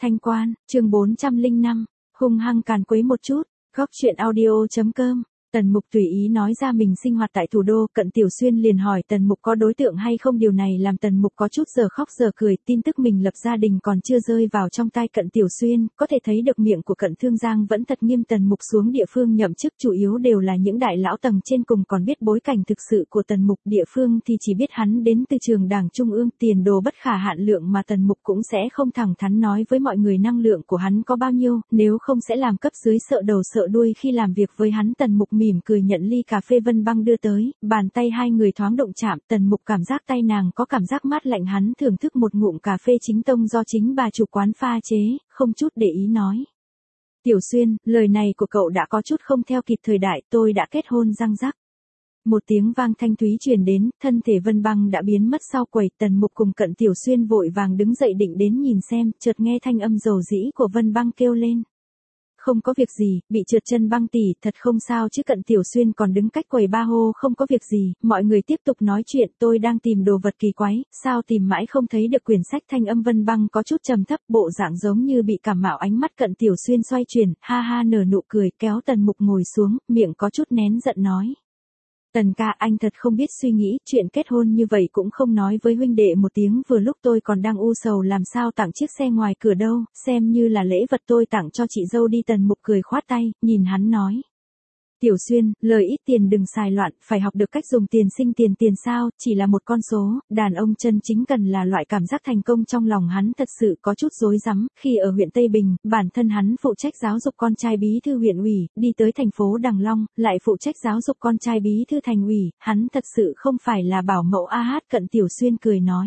Thanh Quan, chương 405, hung hăng càn quấy một chút, góc chuyện audio.com. Tần Mục tùy ý nói ra mình sinh hoạt tại thủ đô, Cận Tiểu Xuyên liền hỏi Tần Mục có đối tượng hay không, điều này làm Tần Mục có chút giờ khóc giờ cười, tin tức mình lập gia đình còn chưa rơi vào trong tai Cận Tiểu Xuyên, có thể thấy được miệng của Cận Thương Giang vẫn thật nghiêm. Tần Mục xuống địa phương nhậm chức chủ yếu đều là những đại lão tầng trên cùng còn biết bối cảnh thực sự của Tần Mục, địa phương thì chỉ biết hắn đến từ trường đảng trung ương, tiền đồ bất khả hạn lượng mà Tần Mục cũng sẽ không thẳng thắn nói với mọi người năng lượng của hắn có bao nhiêu, nếu không sẽ làm cấp dưới sợ đầu sợ đuôi khi làm việc với hắn. Tần Mục mỉm cười nhận ly cà phê Vân Băng đưa tới, bàn tay hai người thoáng động chạm, Tần Mục cảm giác tay nàng có cảm giác mát lạnh, hắn thưởng thức một ngụm cà phê chính tông do chính bà chủ quán pha chế, không chút để ý nói. Tiểu Xuyên, lời này của cậu đã có chút không theo kịp thời đại, tôi đã kết hôn răng rắc. Một tiếng vang thanh thúy truyền đến, thân thể Vân Băng đã biến mất sau quầy. Tần Mục cùng Cận Tiểu Xuyên vội vàng đứng dậy định đến nhìn xem, chợt nghe thanh âm dầu dĩ của Vân Băng kêu lên. Không có việc gì, bị trượt chân Băng tỷ, thật không sao chứ. Cận Tiểu Xuyên còn đứng cách quầy ba hô không có việc gì. Mọi người tiếp tục nói chuyện, tôi đang tìm đồ vật kỳ quái, sao tìm mãi không thấy được quyển sách. Thanh âm Vân Băng có chút trầm thấp, bộ dạng giống như bị cảm mạo. Ánh mắt Cận Tiểu Xuyên xoay chuyển, ha ha nở nụ cười, kéo Tần Mục ngồi xuống, miệng có chút nén giận nói. Tần ca, anh thật không biết suy nghĩ, chuyện kết hôn như vậy cũng không nói với huynh đệ một tiếng, vừa lúc tôi còn đang u sầu làm sao tặng chiếc xe ngoài cửa đâu, xem như là lễ vật tôi tặng cho chị dâu đi. Tần Mục cười khoát tay, nhìn hắn nói. Tiểu Xuyên, lời ít tiền đừng xài loạn, phải học được cách dùng tiền sinh tiền. Tiền sao, chỉ là một con số, đàn ông chân chính cần là loại cảm giác thành công. Trong lòng hắn thật sự có chút rối rắm, khi ở huyện Tây Bình, bản thân hắn phụ trách giáo dục con trai bí thư huyện ủy, đi tới thành phố Đằng Long, lại phụ trách giáo dục con trai bí thư thành ủy, hắn thật sự không phải là bảo mẫu a hát. Cận Tiểu Xuyên cười nói.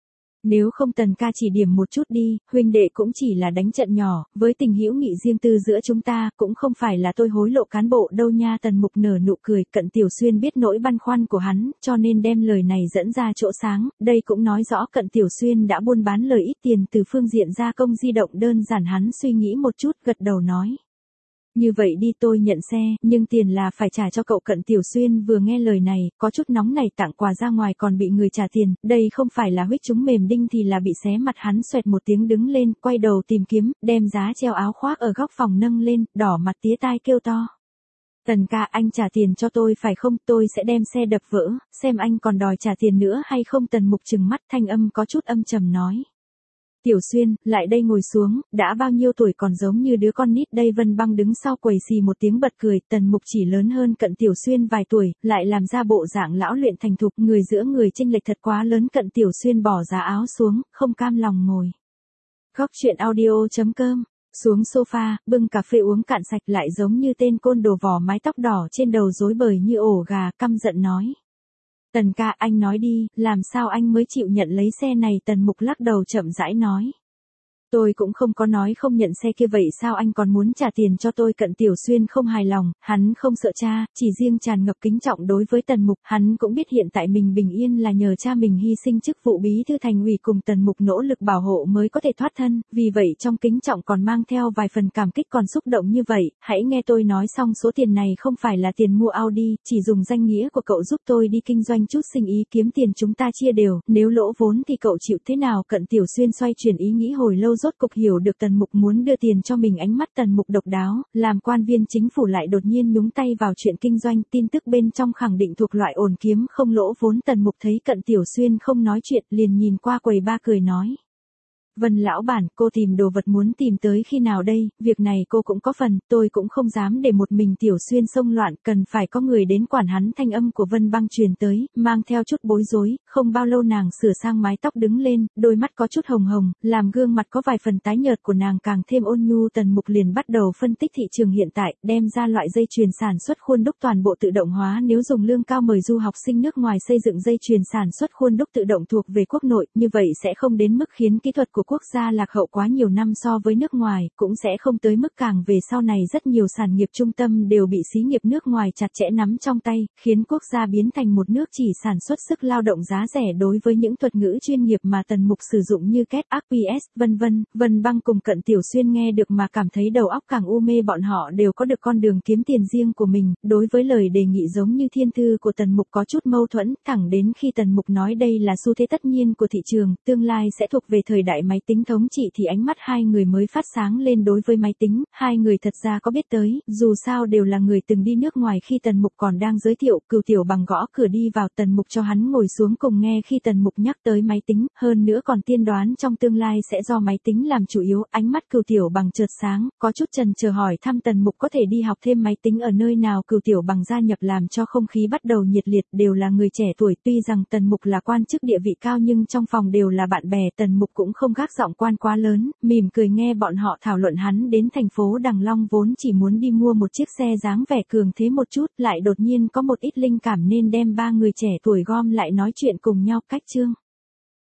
Nếu không Tần ca chỉ điểm một chút đi, huynh đệ cũng chỉ là đánh trận nhỏ, với tình hữu nghị riêng tư giữa chúng ta, cũng không phải là tôi hối lộ cán bộ đâu nha. Tần Mục nở nụ cười, Cận Tiểu Xuyên biết nỗi băn khoăn của hắn, cho nên đem lời này dẫn ra chỗ sáng, đây cũng nói rõ Cận Tiểu Xuyên đã buôn bán lời ít tiền từ phương diện gia công di động đơn giản. Hắn suy nghĩ một chút, gật đầu nói. Như vậy đi, tôi nhận xe, nhưng tiền là phải trả cho cậu. Cận Tiểu Xuyên vừa nghe lời này, có chút nóng này, tặng quà ra ngoài còn bị người trả tiền, đây không phải là huých chúng mềm đinh thì là bị xé mặt. Hắn xoẹt một tiếng đứng lên, quay đầu tìm kiếm, đem giá treo áo khoác ở góc phòng nâng lên, đỏ mặt tía tai kêu to. Tần ca, anh trả tiền cho tôi phải không, tôi sẽ đem xe đập vỡ, xem anh còn đòi trả tiền nữa hay không. Tần Mục trừng mắt, thanh âm có chút âm trầm nói. Tiểu Xuyên, lại đây ngồi xuống, đã bao nhiêu tuổi còn giống như đứa con nít đây. Vân Băng đứng sau quầy xì một tiếng bật cười, Tần Mục chỉ lớn hơn Cận Tiểu Xuyên vài tuổi, lại làm ra bộ dạng lão luyện thành thục, người giữa người chênh lệch thật quá lớn. Cận Tiểu Xuyên bỏ giá áo xuống, không cam lòng ngồi. Góc chuyện audio.com, xuống sofa, bưng cà phê uống cạn sạch, lại giống như tên côn đồ vỏ mái tóc đỏ trên đầu rối bời như ổ gà, căm giận nói. Tần ca, anh nói đi, làm sao anh mới chịu nhận lấy xe này. Tần Mục lắc đầu chậm rãi nói. Tôi cũng không có nói không nhận xe kia, vậy sao anh còn muốn trả tiền cho tôi? Cận Tiểu Xuyên không hài lòng, hắn không sợ cha, chỉ riêng tràn ngập kính trọng đối với Tần Mục. Hắn cũng biết hiện tại mình bình yên là nhờ cha mình hy sinh chức vụ bí thư thành ủy cùng Tần Mục nỗ lực bảo hộ mới có thể thoát thân, vì vậy trong kính trọng còn mang theo vài phần cảm kích. Còn xúc động như vậy, hãy nghe tôi nói xong, số tiền này không phải là tiền mua Audi, chỉ dùng danh nghĩa của cậu giúp tôi đi kinh doanh chút sinh ý, kiếm tiền chúng ta chia đều, nếu lỗ vốn thì cậu chịu thế nào? Cận Tiểu Xuyên xoay chuyển ý nghĩ hồi lâu, rốt cục hiểu được Tần Mục muốn đưa tiền cho mình. Ánh mắt Tần Mục độc đáo, làm quan viên chính phủ lại đột nhiên nhúng tay vào chuyện kinh doanh, tin tức bên trong khẳng định thuộc loại ổn kiếm không lỗ vốn. Tần Mục thấy Cận Tiểu Xuyên không nói chuyện, liền nhìn qua quầy ba cười nói. Vân lão bản, cô tìm đồ vật muốn tìm tới khi nào đây? Việc này cô cũng có phần, tôi cũng không dám để một mình Tiểu Xuyên xông loạn, cần phải có người đến quản hắn. Thanh âm của Vân Băng truyền tới, mang theo chút bối rối, không bao lâu nàng sửa sang mái tóc đứng lên, đôi mắt có chút hồng hồng, làm gương mặt có vài phần tái nhợt của nàng càng thêm ôn nhu. Tần Mục liền bắt đầu phân tích thị trường hiện tại, đem ra loại dây chuyền sản xuất khuôn đúc toàn bộ tự động hóa, nếu dùng lương cao mời du học sinh nước ngoài xây dựng dây chuyền sản xuất khuôn đúc tự động thuộc về quốc nội, như vậy sẽ không đến mức khiến kỹ thuật của quốc gia lạc hậu quá nhiều năm so với nước ngoài, cũng sẽ không tới mức càng về sau này rất nhiều sản nghiệp trung tâm đều bị xí nghiệp nước ngoài chặt chẽ nắm trong tay, khiến quốc gia biến thành một nước chỉ sản xuất sức lao động giá rẻ đối với những thuật ngữ chuyên nghiệp mà Tần Mục sử dụng như kết, APS, vân vân. Vân Băng cùng Cận Tiểu Xuyên nghe được mà cảm thấy đầu óc càng u mê, bọn họ đều có được con đường kiếm tiền riêng của mình, đối với lời đề nghị giống như thiên thư của Tần Mục có chút mâu thuẫn, thẳng đến khi Tần Mục nói đây là xu thế tất nhiên của thị trường, tương lai sẽ thuộc về thời đại máy máy tính thống trị thì ánh mắt hai người mới phát sáng lên đối với máy tính, hai người thật ra có biết tới, dù sao đều là người từng đi nước ngoài khi Tần Mục còn đang giới thiệu, Cửu Tiểu Bằng gõ cửa đi vào Tần Mục cho hắn ngồi xuống cùng nghe khi Tần Mục nhắc tới máy tính, hơn nữa còn tiên đoán trong tương lai sẽ do máy tính làm chủ yếu, ánh mắt Cửu Tiểu Bằng chợt sáng, có chút chần chờ hỏi thăm Tần Mục có thể đi học thêm máy tính ở nơi nào. Cửu Tiểu Bằng gia nhập làm cho không khí bắt đầu nhiệt liệt, đều là người trẻ tuổi, tuy rằng Tần Mục là quan chức địa vị cao nhưng trong phòng đều là bạn bè, Tần Mục cũng không gác giọng quan quá lớn, mỉm cười nghe bọn họ thảo luận hắn đến thành phố Đằng Long vốn chỉ muốn đi mua một chiếc xe dáng vẻ cường thế một chút, lại đột nhiên có một ít linh cảm nên đem ba người trẻ tuổi gom lại nói chuyện cùng nhau. Cách chương